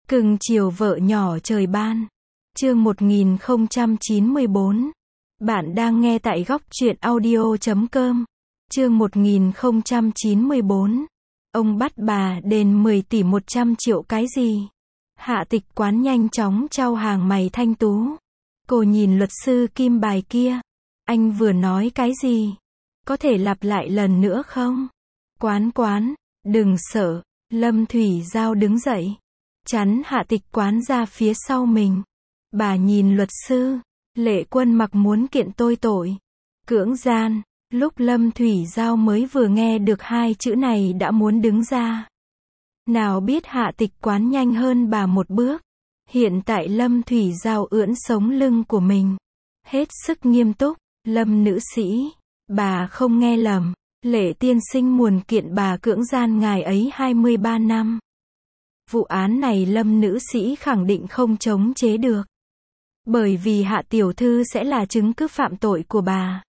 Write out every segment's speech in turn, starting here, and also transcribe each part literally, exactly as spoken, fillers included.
Cưng chiều vợ nhỏ trời ban. Chương một nghìn không trăm chín mươi bốn. Bạn đang nghe tại góc truyện audio chấm com. Chương một nghìn không trăm chín mươi bốn. Ông bắt bà đền mười tỷ một trăm triệu cái gì? Hạ Tịch Quán nhanh chóng trao hàng mày thanh tú. Cô nhìn luật sư Kim bài kia. Anh vừa nói cái gì? Có thể lặp lại lần nữa không? Quán Quán, đừng sợ. Lâm Thủy Giao đứng dậy, chắn Hạ Tịch Quán ra phía sau mình. Bà nhìn luật sư, Lệ Quân Mặc muốn kiện tôi tội cưỡng gian. Lúc Lâm Thủy Giao mới vừa nghe được hai chữ này đã muốn đứng ra. Nào biết Hạ Tịch Quán nhanh hơn bà một bước. Hiện tại Lâm Thủy Giao ưỡn sống lưng của mình, hết sức nghiêm túc. Lâm nữ sĩ, bà không nghe lầm. Lệ tiên sinh muốn kiện bà cưỡng gian ngài ấy hai mươi ba năm. Vụ án này Lâm nữ sĩ khẳng định không chống chế được. Bởi vì Hạ tiểu thư sẽ là chứng cứ phạm tội của bà.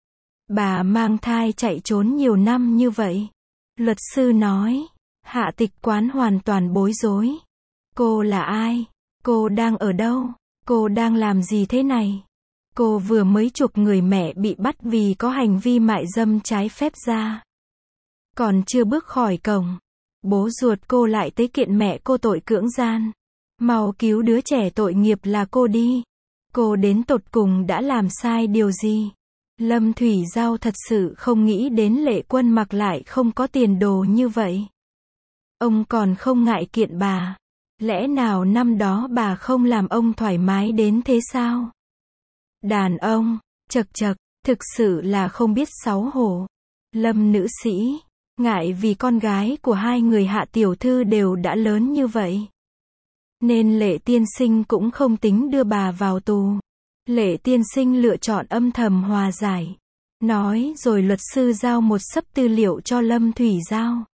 Bà mang thai chạy trốn nhiều năm như vậy. Luật sư nói. Hạ Tịch Quán hoàn toàn bối rối. Cô là ai? Cô đang ở đâu? Cô đang làm gì thế này? Cô vừa mới chuộc người mẹ bị bắt vì có hành vi mại dâm trái phép ra. Còn chưa bước khỏi cổng, bố ruột cô lại tới kiện mẹ cô tội cưỡng gian. Mau cứu đứa trẻ tội nghiệp là cô đi. Cô đến tột cùng đã làm sai điều gì? Lâm Thủy Giao thật sự không nghĩ đến Lệ Quân Mặc lại không có tiền đồ như vậy. Ông còn không ngại kiện bà. Lẽ nào năm đó bà không làm ông thoải mái đến thế sao? Đàn ông, chật chật, thực sự là không biết xấu hổ. Lâm nữ sĩ, ngại vì con gái của hai người Hạ tiểu thư đều đã lớn như vậy, nên Lệ tiên sinh cũng không tính đưa bà vào tù. Lệ tiên sinh lựa chọn âm thầm hòa giải. Nói rồi luật sư giao một xấp tư liệu cho Lâm Thủy Giao.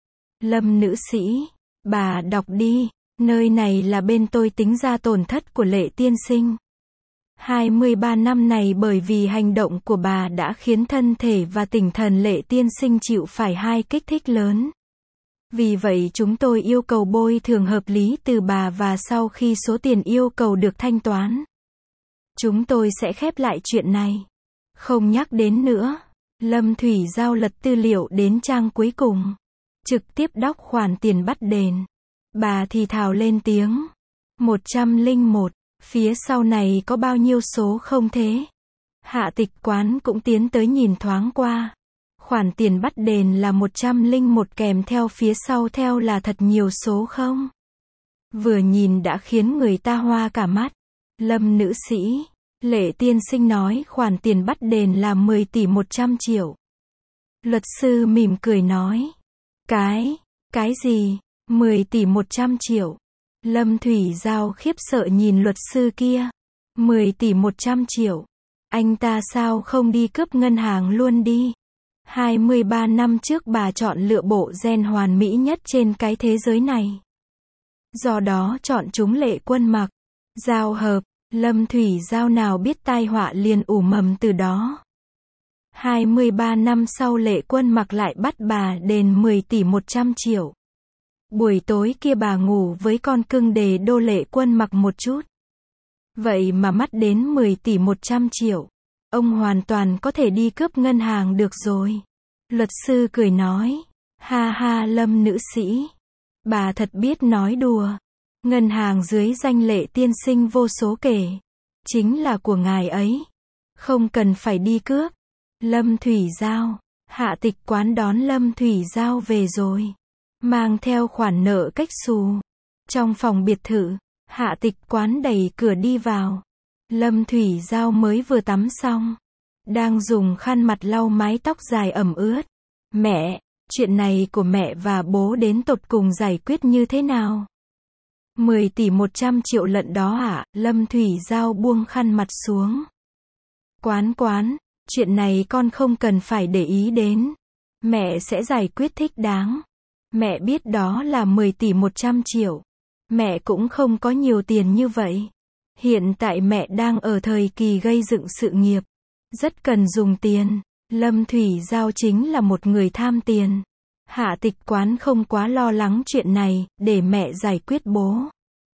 Lâm nữ sĩ, bà đọc đi, nơi này là bên tôi tính ra tổn thất của Lệ tiên sinh. hai mươi ba năm này bởi vì hành động của bà đã khiến thân thể và tinh thần Lệ tiên sinh chịu phải hai kích thích lớn. Vì vậy chúng tôi yêu cầu bồi thường hợp lý từ bà và sau khi số tiền yêu cầu được thanh toán, chúng tôi sẽ khép lại chuyện này. Không nhắc đến nữa. Lâm Thủy Giao lật tư liệu đến trang cuối cùng. Trực tiếp đọc khoản tiền bắt đền. Bà thì thào lên tiếng. một trăm lẻ một. Phía sau này có bao nhiêu số không thế? Hạ Tịch Quán cũng tiến tới nhìn thoáng qua. Khoản tiền bắt đền là một trăm lẻ một kèm theo phía sau theo là thật nhiều số không? Vừa nhìn đã khiến người ta hoa cả mắt. Lâm nữ sĩ, Lệ tiên sinh nói khoản tiền bắt đền là mười tỷ một trăm triệu. Luật sư mỉm cười nói. Cái, cái gì? mười tỷ một trăm triệu. Lâm Thủy Giao khiếp sợ nhìn luật sư kia. mười tỷ một trăm triệu. Anh ta sao không đi cướp ngân hàng luôn đi? hai mươi ba năm trước bà chọn lựa bộ gen hoàn mỹ nhất trên cái thế giới này. Do đó chọn chúng Lệ Quân Mặc. Giao hợp. Lâm Thủy Giao nào biết tai họa liền ủ mầm từ đó. hai mươi ba năm sau Lệ Quân Mặc lại bắt bà đền mười tỷ một trăm triệu. Buổi tối kia bà ngủ với con cưng đề đô Lệ Quân Mặc một chút. Vậy mà mắt đến mười tỷ một trăm triệu. Ông hoàn toàn có thể đi cướp ngân hàng được rồi. Luật sư cười nói. Ha ha Lâm nữ sĩ, bà thật biết nói đùa. Ngân hàng dưới danh Lệ tiên sinh vô số kể. Chính là của ngài ấy. Không cần phải đi cướp. Lâm Thủy Giao. Hạ Tịch Quán đón Lâm Thủy Giao về rồi. Mang theo khoản nợ cách xù. Trong phòng biệt thự, Hạ Tịch Quán đẩy cửa đi vào. Lâm Thủy Giao mới vừa tắm xong. Đang dùng khăn mặt lau mái tóc dài ẩm ướt. Mẹ, chuyện này của mẹ và bố đến tột cùng giải quyết như thế nào? mười tỷ một trăm triệu lận đó ạ. Lâm Thủy Giao buông khăn mặt xuống. Quán Quán, chuyện này con không cần phải để ý đến. Mẹ sẽ giải quyết thích đáng. Mẹ biết đó là mười tỷ một trăm triệu. Mẹ cũng không có nhiều tiền như vậy. Hiện tại mẹ đang ở thời kỳ gây dựng sự nghiệp. Rất cần dùng tiền. Lâm Thủy Giao chính là một người tham tiền. Hạ Tịch Quán không quá lo lắng chuyện này, để mẹ giải quyết bố.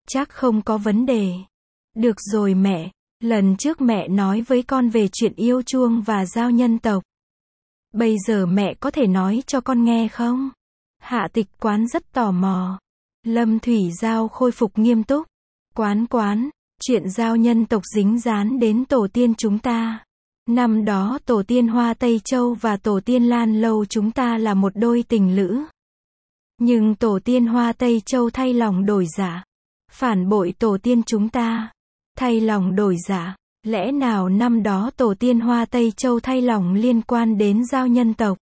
Chắc không có vấn đề. Được rồi mẹ, lần trước mẹ nói với con về chuyện yêu chuông và giao nhân tộc. Bây giờ mẹ có thể nói cho con nghe không? Hạ Tịch Quán rất tò mò. Lâm Thủy Giao khôi phục nghiêm túc. Quán quán, chuyện giao nhân tộc dính dán đến tổ tiên chúng ta. Năm đó tổ tiên Hoa Tây Châu và tổ tiên Lan Lâu chúng ta là một đôi tình lữ. Nhưng tổ tiên Hoa Tây Châu thay lòng đổi dạ. Phản bội tổ tiên chúng ta. Thay lòng đổi dạ. Lẽ nào năm đó tổ tiên Hoa Tây Châu thay lòng liên quan đến giao nhân tộc?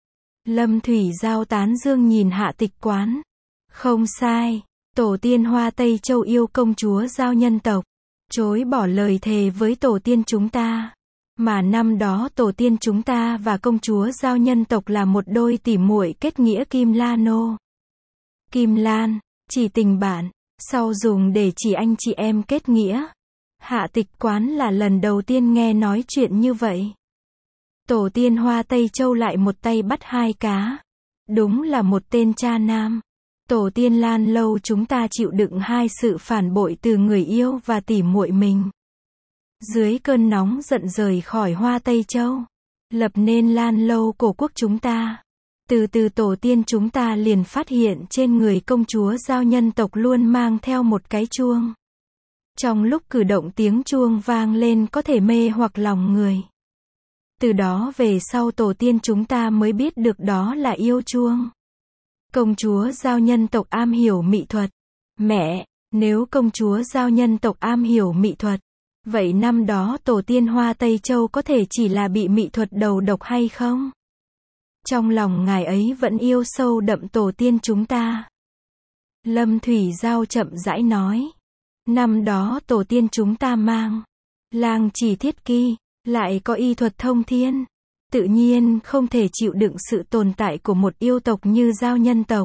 Lâm Thủy Giao tán dương nhìn Hạ Tịch Quán. Không sai, tổ tiên Hoa Tây Châu yêu công chúa giao nhân tộc, chối bỏ lời thề với tổ tiên chúng ta. Mà năm đó tổ tiên chúng ta và công chúa giao nhân tộc là một đôi tỉ muội kết nghĩa Kim Lan Nô. Kim Lan, chỉ tình bạn, sau dùng để chỉ anh chị em kết nghĩa. Hạ Tịch Quán là lần đầu tiên nghe nói chuyện như vậy. Tổ tiên Hoa Tây Châu lại một tay bắt hai cá. Đúng là một tên cha nam. Tổ tiên Lan Lâu chúng ta chịu đựng hai sự phản bội từ người yêu và tỉ muội mình. Dưới cơn nóng giận rời khỏi Hoa Tây Châu, lập nên Lan Lâu cổ quốc chúng ta. Từ từ tổ tiên chúng ta liền phát hiện trên người công chúa giao nhân tộc luôn mang theo một cái chuông. Trong lúc cử động tiếng chuông vang lên có thể mê hoặc lòng người. Từ đó về sau tổ tiên chúng ta mới biết được đó là yêu chuông. Công chúa giao nhân tộc am hiểu mỹ thuật. Mẹ, nếu công chúa giao nhân tộc am hiểu mỹ thuật, vậy năm đó tổ tiên Hoa Tây Châu có thể chỉ là bị mỹ thuật đầu độc hay không? Trong lòng ngài ấy vẫn yêu sâu đậm tổ tiên chúng ta. Lâm Thủy Giao chậm rãi nói. Năm đó tổ tiên chúng ta mang lang chỉ thiết kỳ, lại có y thuật thông thiên. Tự nhiên không thể chịu đựng sự tồn tại của một yêu tộc như giao nhân tộc.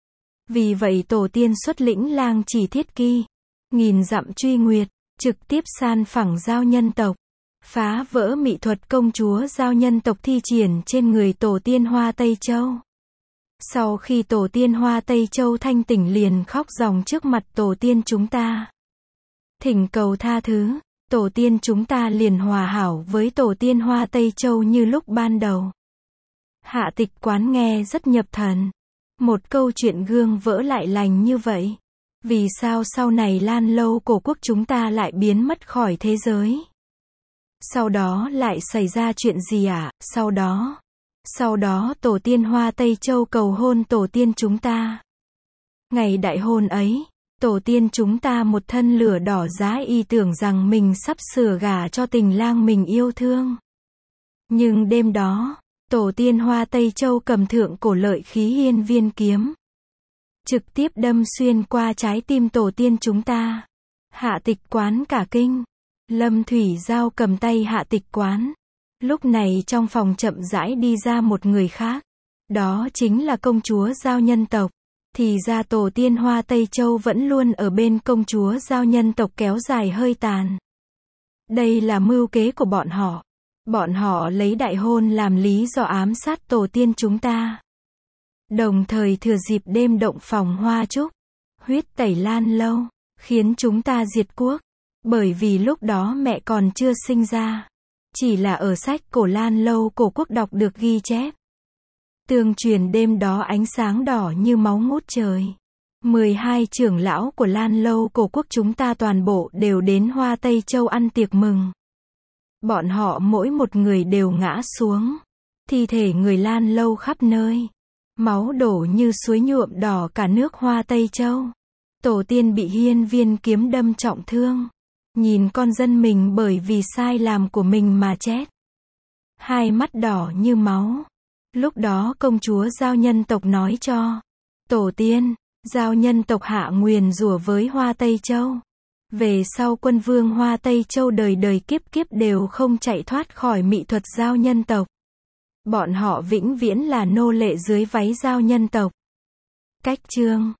Vì vậy tổ tiên xuất lĩnh lang chỉ thiết kỳ, nghìn dặm truy nguyệt, trực tiếp san phẳng giao nhân tộc, phá vỡ mỹ thuật công chúa giao nhân tộc thi triển trên người tổ tiên Hoa Tây Châu. Sau khi tổ tiên Hoa Tây Châu thanh tỉnh liền khóc ròng trước mặt tổ tiên chúng ta. Thỉnh cầu tha thứ. Tổ tiên chúng ta liền hòa hảo với tổ tiên Hoa Tây Châu như lúc ban đầu. Hạ Tịch Quán nghe rất nhập thần. Một câu chuyện gương vỡ lại lành như vậy. Vì sao sau này Lan Lâu cổ quốc chúng ta lại biến mất khỏi thế giới? Sau đó lại xảy ra chuyện gì ạ? À? Sau đó, sau đó tổ tiên Hoa Tây Châu cầu hôn tổ tiên chúng ta. Ngày đại hôn ấy, tổ tiên chúng ta một thân lửa đỏ giá y tưởng rằng mình sắp sửa gả cho tình lang mình yêu thương. Nhưng đêm đó, tổ tiên Hoa Tây Châu cầm thượng cổ lợi khí hiên viên kiếm, trực tiếp đâm xuyên qua trái tim tổ tiên chúng ta. Hạ Tịch Quán cả kinh. Lâm Thủy Giao cầm tay Hạ Tịch Quán. Lúc này trong phòng chậm rãi đi ra một người khác. Đó chính là công chúa giao nhân tộc. Thì ra tổ tiên Hoa Tây Châu vẫn luôn ở bên công chúa giao nhân tộc kéo dài hơi tàn. Đây là mưu kế của bọn họ. Bọn họ lấy đại hôn làm lý do ám sát tổ tiên chúng ta. Đồng thời thừa dịp đêm động phòng hoa trúc, huyết tẩy Lan Lâu, khiến chúng ta diệt quốc. Bởi vì lúc đó mẹ còn chưa sinh ra. Chỉ là ở sách cổ Lan Lâu cổ quốc đọc được ghi chép. Tương truyền đêm đó ánh sáng đỏ như máu ngút trời. mười hai trưởng lão của Lan Lâu cổ quốc chúng ta toàn bộ đều đến Hoa Tây Châu ăn tiệc mừng. Bọn họ mỗi một người đều ngã xuống. Thi thể người Lan Lâu khắp nơi. Máu đổ như suối nhuộm đỏ cả nước Hoa Tây Châu. Tổ tiên bị hiên viên kiếm đâm trọng thương. Nhìn con dân mình bởi vì sai làm của mình mà chết. Hai mắt đỏ như máu. Lúc đó công chúa giao nhân tộc nói cho tổ tiên, giao nhân tộc hạ nguyền rủa với Hoa Tây Châu. Về sau quân vương Hoa Tây Châu đời đời kiếp kiếp đều không chạy thoát khỏi mỹ thuật giao nhân tộc. Bọn họ vĩnh viễn là nô lệ dưới váy giao nhân tộc. Cách chương